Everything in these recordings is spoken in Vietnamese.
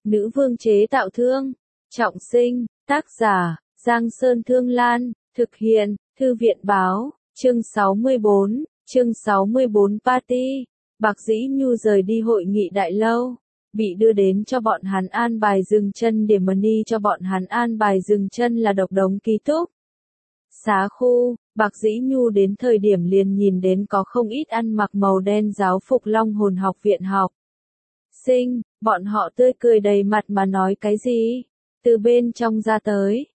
Nữ vương chế tạo thương. Trọng sinh, tác giả, Giang Sơn Thương Lan, thực hiện, Thư viện báo, chương 64, chương 64 Party. Bạc Dĩ Nhu rời đi hội nghị đại lâu, bị đưa đến cho bọn hắn an bài dừng chân điểm money cho bọn hắn an bài dừng chân là độc đống ký túc. Xá khu, Bạc Dĩ Nhu đến thời điểm liền nhìn đến có không ít ăn mặc màu đen giáo phục Long Hồn học viện học sinh, bọn họ tươi cười đầy mặt mà nói cái gì? Từ bên trong ra tới.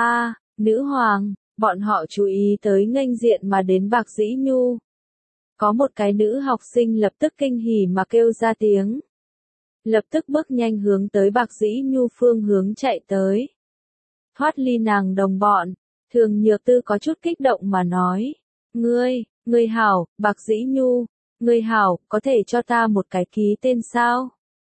Nữ hoàng, bọn họ chú ý tới nghênh diện mà đến Bạc Dĩ Nhu. Có một cái nữ học sinh lập tức kinh hỉ mà kêu ra tiếng. Lập tức bước nhanh hướng tới Bạc Dĩ Nhu phương hướng chạy tới. Thoát ly nàng đồng bọn, Thường Nhược Tư có chút kích động mà nói. Ngươi hảo, Bạc Dĩ Nhu, ngươi hảo, có thể cho ta một cái ký tên sao?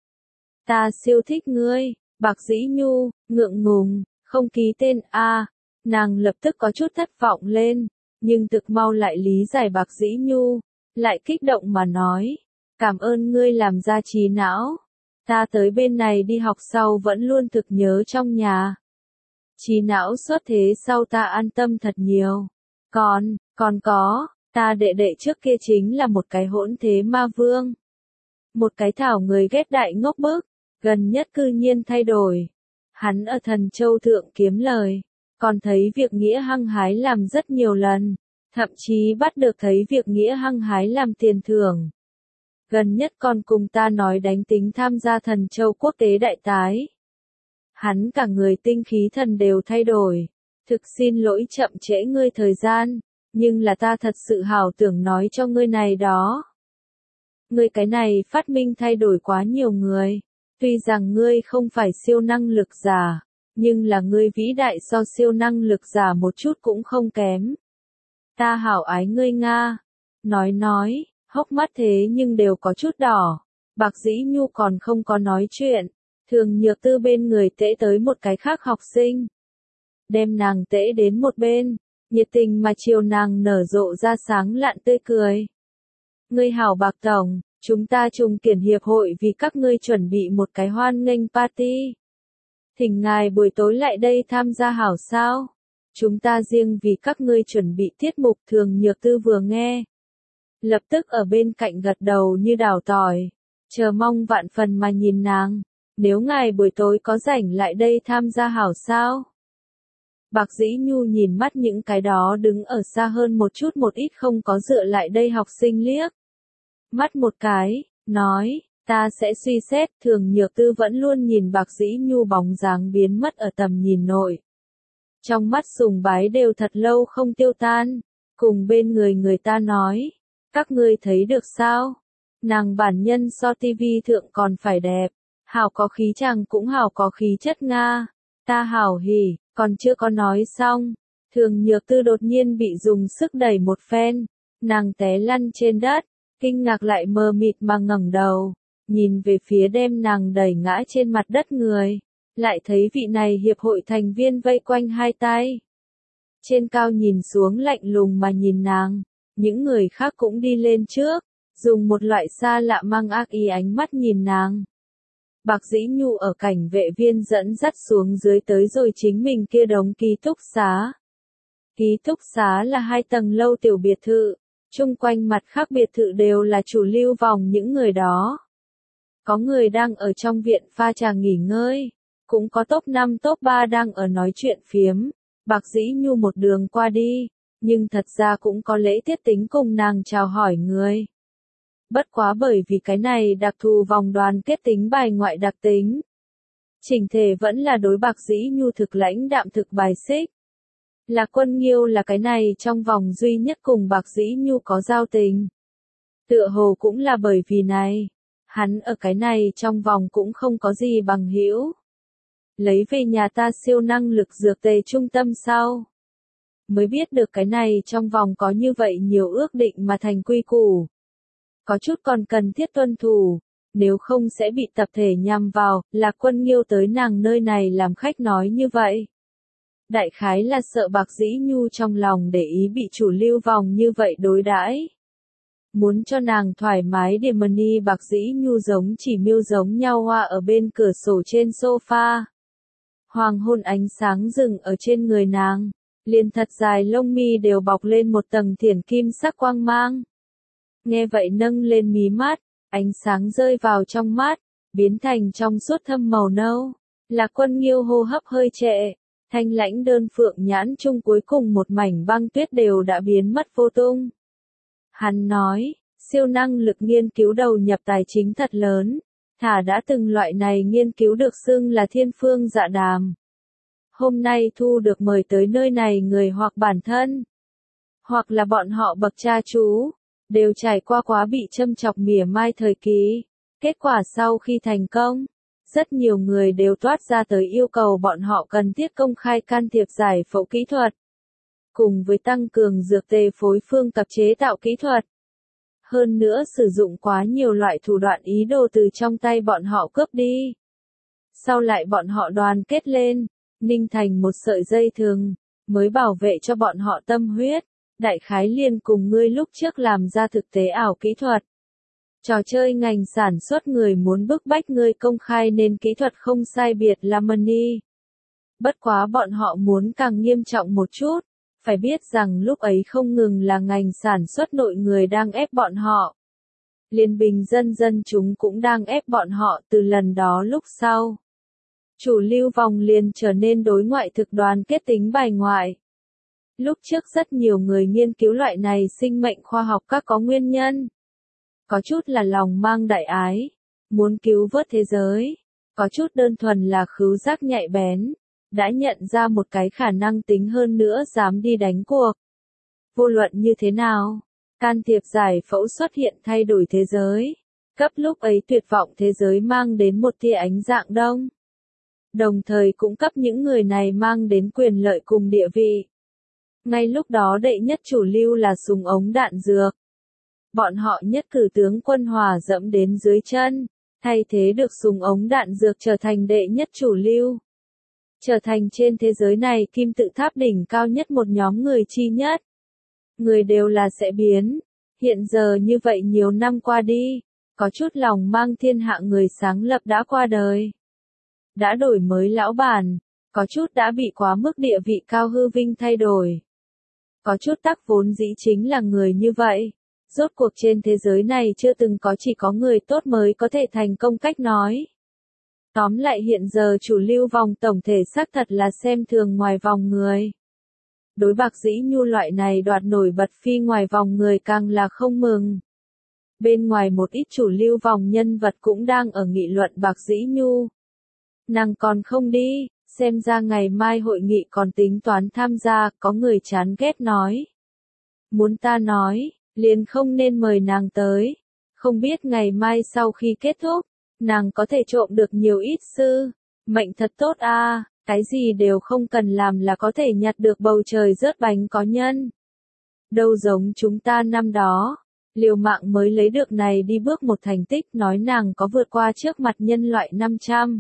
Ta siêu thích ngươi, Bạc Dĩ Nhu, ngượng ngùng, không ký tên nàng lập tức có chút thất vọng lên, nhưng thực mau lại lý giải Bạc Dĩ Nhu, lại kích động mà nói. Cảm ơn ngươi làm ra trí não. Ta tới bên này đi học sau vẫn luôn thực nhớ trong nhà. Trí não xuất thế sau ta an tâm thật nhiều. Còn có, ta đệ đệ trước kia chính là một cái hỗn thế ma vương. Một cái thảo người ghét đại ngốc bức, gần nhất cư nhiên thay đổi. Hắn ở Thần Châu Thượng kiếm lời, còn thấy việc nghĩa hăng hái làm rất nhiều lần, thậm chí bắt được thấy việc nghĩa hăng hái làm tiền thưởng. Gần nhất còn cùng ta nói đánh tính tham gia Thần Châu quốc tế đại tái. Hắn cả người tinh khí thần đều thay đổi. Thực xin lỗi chậm trễ ngươi thời gian, nhưng là ta thật sự hảo tưởng nói cho ngươi này đó. Ngươi cái này phát minh thay đổi quá nhiều người. Tuy rằng ngươi không phải siêu năng lực giả, nhưng là ngươi vĩ đại so siêu năng lực giả một chút cũng không kém. Ta hảo ái ngươi Nga. Nói, hốc mắt thế nhưng đều có chút đỏ. Bạc Dĩ Nhu còn không có nói chuyện. Thường Nhược Tư bên người tễ tới một cái khác học sinh. Đem nàng tễ đến một bên, nhiệt tình mà chiều nàng nở rộ ra sáng lạn tươi cười. Ngươi hảo Bạc Tổng, chúng ta Trùng Kiển Hiệp hội vì các ngươi chuẩn bị một cái hoan nghênh party. Thỉnh ngài buổi tối lại đây tham gia hảo sao? Chúng ta riêng vì các ngươi chuẩn bị tiết mục. Thường Nhược Tư vừa nghe, lập tức ở bên cạnh gật đầu như đào tỏi, chờ mong vạn phần mà nhìn nàng. Nếu ngài buổi tối có rảnh lại đây tham gia hảo sao? Bạc Dĩ Nhu nhìn mắt những cái đó đứng ở xa hơn một chút một ít không có dựa lại đây học sinh liếc. Mắt một cái, nói, ta sẽ suy xét. Thường Nhược Tư vẫn luôn nhìn Bạc Dĩ Nhu bóng dáng biến mất ở tầm nhìn nội. Trong mắt sùng bái đều thật lâu không tiêu tan, cùng bên người ta nói, các ngươi thấy được sao? Nàng bản nhân so tivi thượng còn phải đẹp, hảo có khí chàng cũng hảo có khí chất Nga. Ta hảo hỉ, còn chưa có nói xong. Thường Nhược Tư đột nhiên bị dùng sức đẩy một phen, nàng té lăn trên đất, kinh ngạc lại mờ mịt mà ngẩng đầu, nhìn về phía đem nàng đẩy ngã trên mặt đất người, lại thấy vị này hiệp hội thành viên vây quanh hai tay. Trên cao nhìn xuống lạnh lùng mà nhìn nàng, những người khác cũng đi lên trước, dùng một loại xa lạ mang ác ý ánh mắt nhìn nàng. Bạc Dĩ Nhu ở cảnh vệ viên dẫn dắt xuống dưới tới rồi chính mình kia đống ký túc xá. Ký túc xá là 2 tầng lâu tiểu biệt thự, chung quanh mặt khác biệt thự đều là chủ lưu vòng những người đó. Có người đang ở trong viện pha trà nghỉ ngơi, cũng có top 5 top 3 đang ở nói chuyện phiếm. Bạc Dĩ Nhu một đường qua đi, nhưng thật ra cũng có lễ tiết tính cùng nàng chào hỏi người. Bất quá bởi vì cái này đặc thù vòng đoàn kết tính bài ngoại đặc tính. Chỉnh thể vẫn là đối Bạc Dĩ Nhu thực lãnh đạm thực bài xích. Là Quân Nghiêu là cái này trong vòng duy nhất cùng Bạc Dĩ Nhu có giao tình. Tựa hồ cũng là bởi vì này, hắn ở cái này trong vòng cũng không có gì bằng hữu. Lấy về nhà ta siêu năng lực dược tề trung tâm sau. Mới biết được cái này trong vòng có như vậy nhiều ước định mà thành quy củ. Có chút còn cần thiết tuân thủ, nếu không sẽ bị tập thể nhằm vào. Là Quân Nghiêu tới nàng nơi này làm khách nói như vậy. Đại khái là sợ Bạc Dĩ Nhu trong lòng để ý bị chủ lưu vòng như vậy đối đãi. Muốn cho nàng thoải mái để money Bạc Dĩ Nhu giống chỉ miêu giống nhau hoa ở bên cửa sổ trên sofa. Hoàng hôn ánh sáng rừng ở trên người nàng, liền thật dài lông mi đều bọc lên một tầng thiển kim sắc quang mang. Nghe vậy nâng lên mí mắt, ánh sáng rơi vào trong mắt, biến thành trong suốt thâm màu nâu. Lạc Quân Nghiêu hô hấp hơi trệ, thanh lãnh đơn phượng nhãn chung cuối cùng một mảnh băng tuyết đều đã biến mất vô tung. Hắn nói, siêu năng lực nghiên cứu đầu nhập tài chính thật lớn, thả đã từng loại này nghiên cứu được xưng là thiên phương dạ đàm. Hôm nay thu được mời tới nơi này người hoặc bản thân, hoặc là bọn họ bậc cha chú, đều trải qua quá bị châm chọc mỉa mai thời kỳ. Kết quả sau khi thành công, rất nhiều người đều toát ra tới yêu cầu bọn họ cần thiết công khai can thiệp giải phẫu kỹ thuật, cùng với tăng cường dược tề phối phương tập chế tạo kỹ thuật. Hơn nữa sử dụng quá nhiều loại thủ đoạn ý đồ từ trong tay bọn họ cướp đi. Sau lại bọn họ đoàn kết lên, ninh thành một sợi dây thừng, mới bảo vệ cho bọn họ tâm huyết. Đại khái liền cùng ngươi lúc trước làm ra thực tế ảo kỹ thuật. Trò chơi ngành sản xuất người muốn bức bách ngươi công khai nên kỹ thuật không sai biệt là money. Bất quá bọn họ muốn càng nghiêm trọng một chút, phải biết rằng lúc ấy không ngừng là ngành sản xuất nội người đang ép bọn họ. Liên bình dân chúng cũng đang ép bọn họ từ lần đó lúc sau. Chủ lưu vòng liền trở nên đối ngoại thực đoàn kết tính bài ngoại. Lúc trước rất nhiều người nghiên cứu loại này sinh mệnh khoa học các có nguyên nhân. Có chút là lòng mang đại ái, muốn cứu vớt thế giới. Có chút đơn thuần là khứu giác nhạy bén, đã nhận ra một cái khả năng tính hơn nữa dám đi đánh cuộc. Vô luận như thế nào, can thiệp giải phẫu xuất hiện thay đổi thế giới. Cấp lúc ấy tuyệt vọng thế giới mang đến một tia ánh dạng đông. Đồng thời cũng cấp những người này mang đến quyền lợi cùng địa vị. Ngay lúc đó đệ nhất chủ lưu là súng ống đạn dược. Bọn họ nhất cử tướng quân hòa dẫm đến dưới chân, thay thế được súng ống đạn dược trở thành đệ nhất chủ lưu. Trở thành trên thế giới này kim tự tháp đỉnh cao nhất một nhóm người chi nhất. Người đều là sẽ biến. Hiện giờ như vậy nhiều năm qua đi, có chút lòng mang thiên hạ người sáng lập đã qua đời. Đã đổi mới lão bản, có chút đã bị quá mức địa vị cao hư vinh thay đổi. Có chút tắc vốn dĩ chính là người như vậy. Rốt cuộc trên thế giới này chưa từng có chỉ có người tốt mới có thể thành công cách nói. Tóm lại hiện giờ chủ lưu vòng tổng thể xác thật là xem thường ngoài vòng người. Đối Bạc Dĩ Nhu loại này đoạt nổi bật phi ngoài vòng người càng là không mừng. Bên ngoài một ít chủ lưu vòng nhân vật cũng đang ở nghị luận Bạc Dĩ Nhu. Nàng còn không đi, xem ra ngày mai hội nghị còn tính toán tham gia, có người chán ghét nói. Muốn ta nói, liền không nên mời nàng tới. Không biết ngày mai sau khi kết thúc, nàng có thể trộm được nhiều ít sư. Mệnh thật tốt a, cái gì đều không cần làm là có thể nhặt được bầu trời rớt bánh có nhân. Đâu giống chúng ta năm đó, liều mạng mới lấy được này đi bước một thành tích nói nàng có vượt qua trước mặt nhân loại 500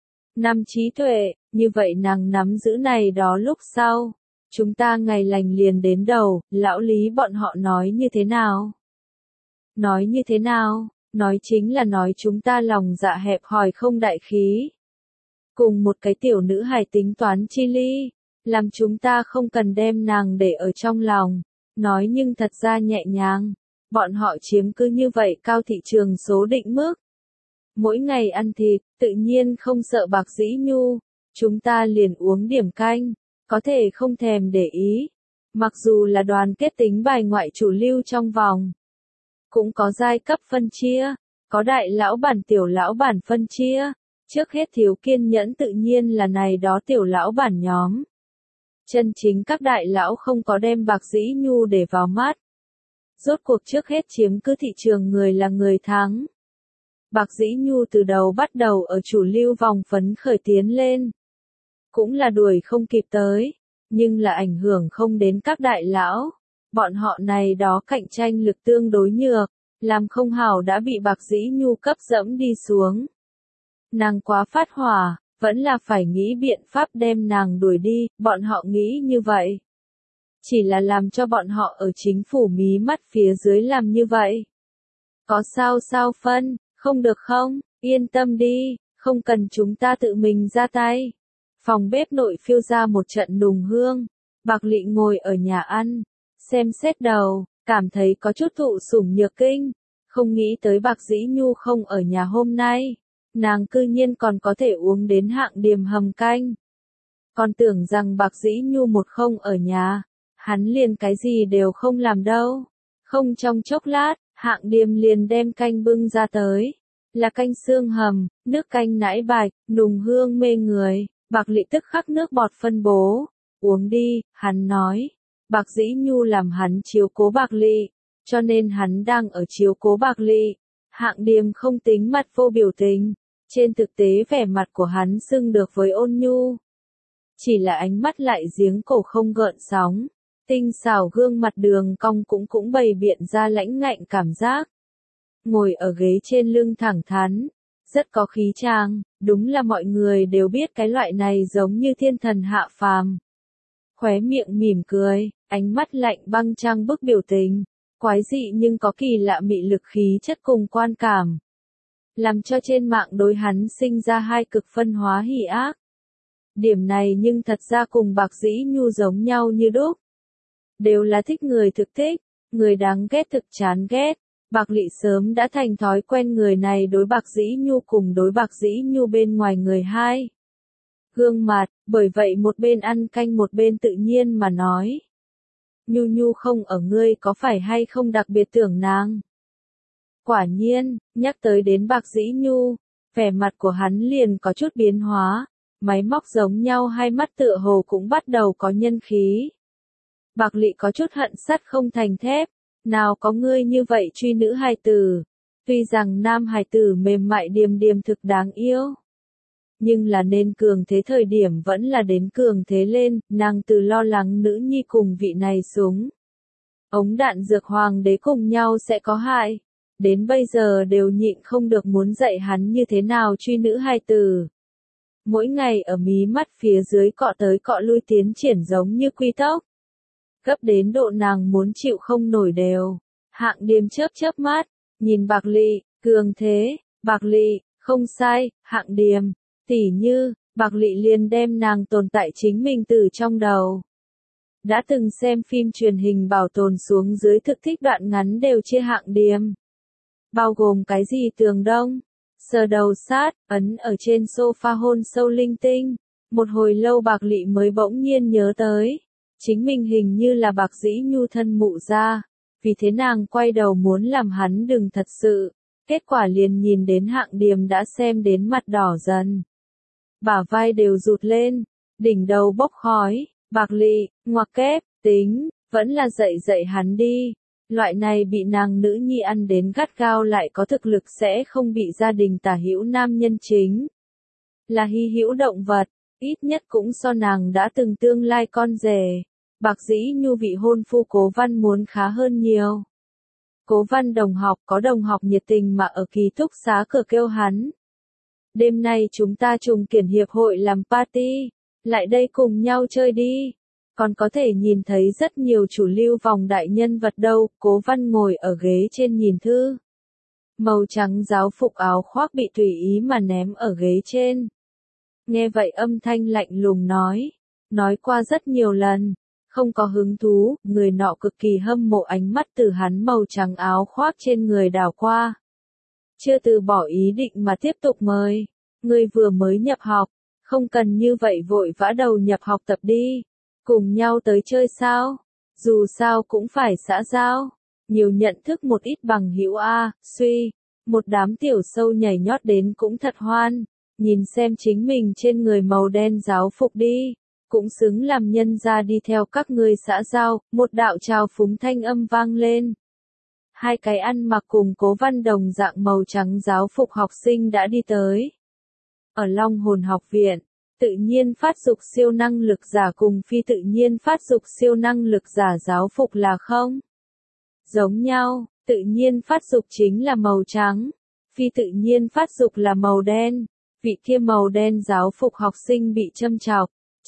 năm trí tuệ, như vậy nàng nắm giữ này đó lúc sau. Chúng ta ngày lành liền đến đầu, lão Lý bọn họ nói như thế nào? Nói như thế nào? Nói chính là nói chúng ta lòng dạ hẹp hòi không đại khí. Cùng một cái tiểu nữ hài tính toán chi ly, làm chúng ta không cần đem nàng để ở trong lòng. Nói nhưng thật ra nhẹ nhàng, bọn họ chiếm cứ như vậy cao thị trường số định mức. Mỗi ngày ăn thịt, tự nhiên không sợ Bạc Dĩ Nhu, chúng ta liền uống điểm canh, có thể không thèm để ý. Mặc dù là đoàn kết tính bài ngoại chủ lưu trong vòng, cũng có giai cấp phân chia, có đại lão bản tiểu lão bản phân chia, trước hết thiếu kiên nhẫn tự nhiên là này đó tiểu lão bản nhóm. Chân chính các đại lão không có đem Bạc Dĩ Nhu để vào mắt. Rốt cuộc trước hết chiếm cứ thị trường người là người thắng. Bạc Dĩ Nhu từ đầu bắt đầu ở chủ lưu vòng phấn khởi tiến lên. Cũng là đuổi không kịp tới, nhưng là ảnh hưởng không đến các đại lão. Bọn họ này đó cạnh tranh lực tương đối nhược, làm không hảo đã bị Bạc Dĩ Nhu cấp dẫm đi xuống. Nàng quá phát hỏa, vẫn là phải nghĩ biện pháp đem nàng đuổi đi, bọn họ nghĩ như vậy. Chỉ là làm cho bọn họ ở chính phủ mí mắt phía dưới làm như vậy. Có sao phân, không được không, yên tâm đi, không cần chúng ta tự mình ra tay. Phòng bếp nội phiêu ra một trận nùng hương, Bạc Lị ngồi ở nhà ăn, xem xét đầu, cảm thấy có chút thụ sủng nhược kinh, không nghĩ tới Bạc Dĩ Nhu không ở nhà hôm nay, nàng cư nhiên còn có thể uống đến Hạng Điềm hầm canh. Còn tưởng rằng Bạc Dĩ Nhu một không ở nhà, hắn liền cái gì đều không làm đâu. Không trong chốc lát, Hạng Điềm liền đem canh bưng ra tới. Là canh xương hầm, nước canh nãi bạch, nùng hương mê người. Bạc Lị tức khắc nước bọt phân bố. Uống đi, hắn nói. Bạc Dĩ Nhu làm hắn chiếu cố Bạc Lị, cho nên hắn đang ở chiếu cố Bạc Lị. Hạng Điềm không tính mặt vô biểu tình. Trên thực tế vẻ mặt của hắn xưng được với ôn nhu. Chỉ là ánh mắt lại giếng cổ không gợn sóng. Tinh xảo gương mặt đường cong cũng bày biện ra lãnh ngạnh cảm giác. Ngồi ở ghế trên lưng thẳng thắn, rất có khí trang, đúng là mọi người đều biết cái loại này giống như thiên thần hạ phàm. Khóe miệng mỉm cười, ánh mắt lạnh băng trang bức biểu tình, quái dị nhưng có kỳ lạ mị lực khí chất cùng quan cảm. Làm cho trên mạng đối hắn sinh ra hai cực phân hóa hỉ ác. Điểm này nhưng thật ra cùng Bạc Dĩ Nhu giống nhau như đúc. Đều là thích người thực thích, người đáng ghét thực chán ghét. Bạc Lị sớm đã thành thói quen người này đối Bạc Dĩ Nhu cùng đối Bạc Dĩ Nhu bên ngoài người hai. Gương mặt, bởi vậy một bên ăn canh một bên tự nhiên mà nói. Nhu Nhu không ở ngươi có phải hay không đặc biệt tưởng nàng? Quả nhiên, nhắc tới đến Bạc Dĩ Nhu, vẻ mặt của hắn liền có chút biến hóa, máy móc giống nhau hai mắt tựa hồ cũng bắt đầu có nhân khí. Bạc Lị có chút hận sắt không thành thép, nào có ngươi như vậy truy nữ hài tử, tuy rằng nam hài tử mềm mại điềm điềm thực đáng yêu. Nhưng là nên cường thế thời điểm vẫn là đến cường thế lên, nàng từ lo lắng nữ nhi cùng vị này súng. Ống đạn dược hoàng đế cùng nhau sẽ có hại, đến bây giờ đều nhịn không được muốn dạy hắn như thế nào truy nữ hài tử. Mỗi ngày ở mí mắt phía dưới cọ tới cọ lui tiến triển giống như quy tốc. Gấp đến độ nàng muốn chịu không nổi đều. Hạng Điềm chớp mắt, nhìn Bạc Lị, cường thế, Bạc Lị, không sai, Hạng Điềm, tỉ như, Bạc Lị liền đem nàng tồn tại chính mình từ trong đầu. Đã từng xem phim truyền hình bảo tồn xuống dưới thực thích đoạn ngắn đều chia Hạng Điềm. Bao gồm cái gì tường đông, sờ đầu sát, ấn ở trên sofa hôn sâu linh tinh. Một hồi lâu Bạc Lị mới bỗng nhiên nhớ tới. Chính mình hình như là Bạc Dĩ Nhu thân mụ ra, vì thế nàng quay đầu muốn làm hắn đừng thật sự, kết quả liền nhìn đến Hạng Điềm đã xem đến mặt đỏ dần. Bả vai đều rụt lên, đỉnh đầu bốc khói, Bạc Lị, ngoặc kép, tính, vẫn là dạy hắn đi. Loại này bị nàng nữ nhi ăn đến gắt gao lại có thực lực sẽ không bị gia đình tả hữu nam nhân chính. Là hy hữu động vật, ít nhất cũng so nàng đã từng tương lai con rể. Bạc Dĩ Nhu vị hôn phu Cố Văn muốn khá hơn nhiều. Cố Văn đồng học có đồng học nhiệt tình mà ở ký túc xá cửa kêu hắn. Đêm nay chúng ta trùng kiển hiệp hội làm party, lại đây cùng nhau chơi đi. Còn có thể nhìn thấy rất nhiều chủ lưu vòng đại nhân vật đâu. Cố Văn ngồi ở ghế trên nhìn thư. Màu trắng giáo phục áo khoác bị tùy ý mà ném ở ghế trên. Nghe vậy âm thanh lạnh lùng nói qua rất nhiều lần. Không có hứng thú, người nọ cực kỳ hâm mộ ánh mắt từ hắn màu trắng áo khoác trên người đảo qua. Chưa từ bỏ ý định mà tiếp tục mời. Người vừa mới nhập học, không cần như vậy vội vã đầu nhập học tập đi. Cùng nhau tới chơi sao? Dù sao cũng phải xã giao. Nhiều nhận thức một ít bằng hữu a, suy. Một đám tiểu sâu nhảy nhót đến cũng thật hoan. Nhìn xem chính mình trên người màu đen giáo phục đi. Cũng xứng làm nhân ra đi theo các ngươi xã giao, một đạo trào phúng thanh âm vang lên. Hai cái ăn mặc cùng Cố Văn đồng dạng màu trắng giáo phục học sinh đã đi tới. Ở Long Hồn học viện, tự nhiên phát dục siêu năng lực giả cùng phi tự nhiên phát dục siêu năng lực giả giáo phục là không giống nhau, tự nhiên phát dục chính là màu trắng, phi tự nhiên phát dục là màu đen. Vị kia màu đen giáo phục học sinh bị châm chọc.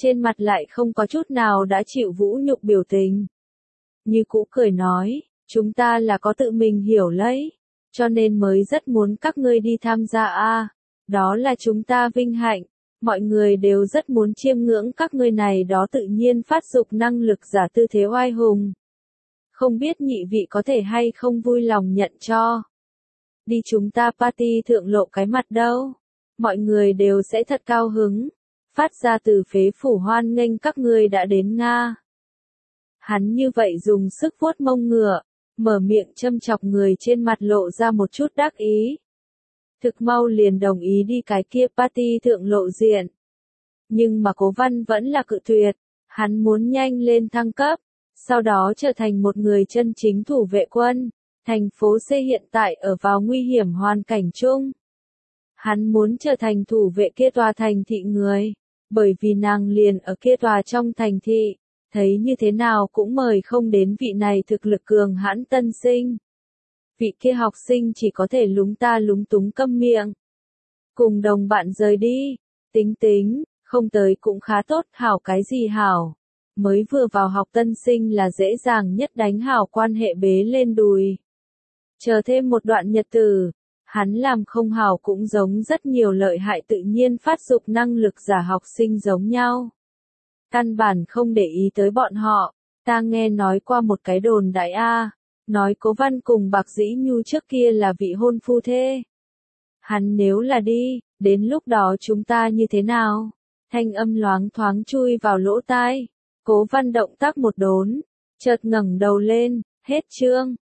trên mặt lại không có chút nào đã chịu vũ nhục biểu tình. Như cũ cười nói, chúng ta là có tự mình hiểu lấy, cho nên mới rất muốn các ngươi đi tham gia a. Đó là chúng ta vinh hạnh, mọi người đều rất muốn chiêm ngưỡng các ngươi này đó tự nhiên phát dục năng lực giả tư thế oai hùng. Không biết nhị vị có thể hay không vui lòng nhận cho. Đi chúng ta party thượng lộ cái mặt đâu. Mọi người đều sẽ thật cao hứng. Phát ra từ phế phủ hoan nghênh các ngươi đã đến Nga. Hắn như vậy dùng sức vuốt mông ngựa, mở miệng châm chọc người trên mặt lộ ra một chút đắc ý. Thực mau liền đồng ý đi cái kia party thượng lộ diện. Nhưng mà Cố Văn vẫn là cự tuyệt, hắn muốn nhanh lên thăng cấp, sau đó trở thành một người chân chính thủ vệ quân. Thành phố C hiện tại ở vào nguy hiểm hoàn cảnh chung. Hắn muốn trở thành thủ vệ kia tòa thành thị người, bởi vì nàng liền ở kia tòa trong thành thị, thấy như thế nào cũng mời không đến vị này thực lực cường hãn tân sinh. Vị kia học sinh chỉ có thể lúng ta lúng túng câm miệng. Cùng đồng bạn rời đi, tính, không tới cũng khá tốt, hảo cái gì hảo. Mới vừa vào học tân sinh là dễ dàng nhất đánh hảo quan hệ bế lên đùi. Chờ thêm một đoạn nhật tử, hắn làm không hảo cũng giống rất nhiều lợi hại tự nhiên phát dục năng lực giả học sinh giống nhau. Căn bản không để ý tới bọn họ, ta nghe nói qua một cái đồn đại nói Cố Văn cùng Bạc Dĩ Nhu trước kia là vị hôn phu thê. Hắn nếu là đi, đến lúc đó chúng ta như thế nào? Thanh âm loáng thoáng chui vào lỗ tai. Cố Văn động tác một đốn, chợt ngẩng đầu lên, hết chương.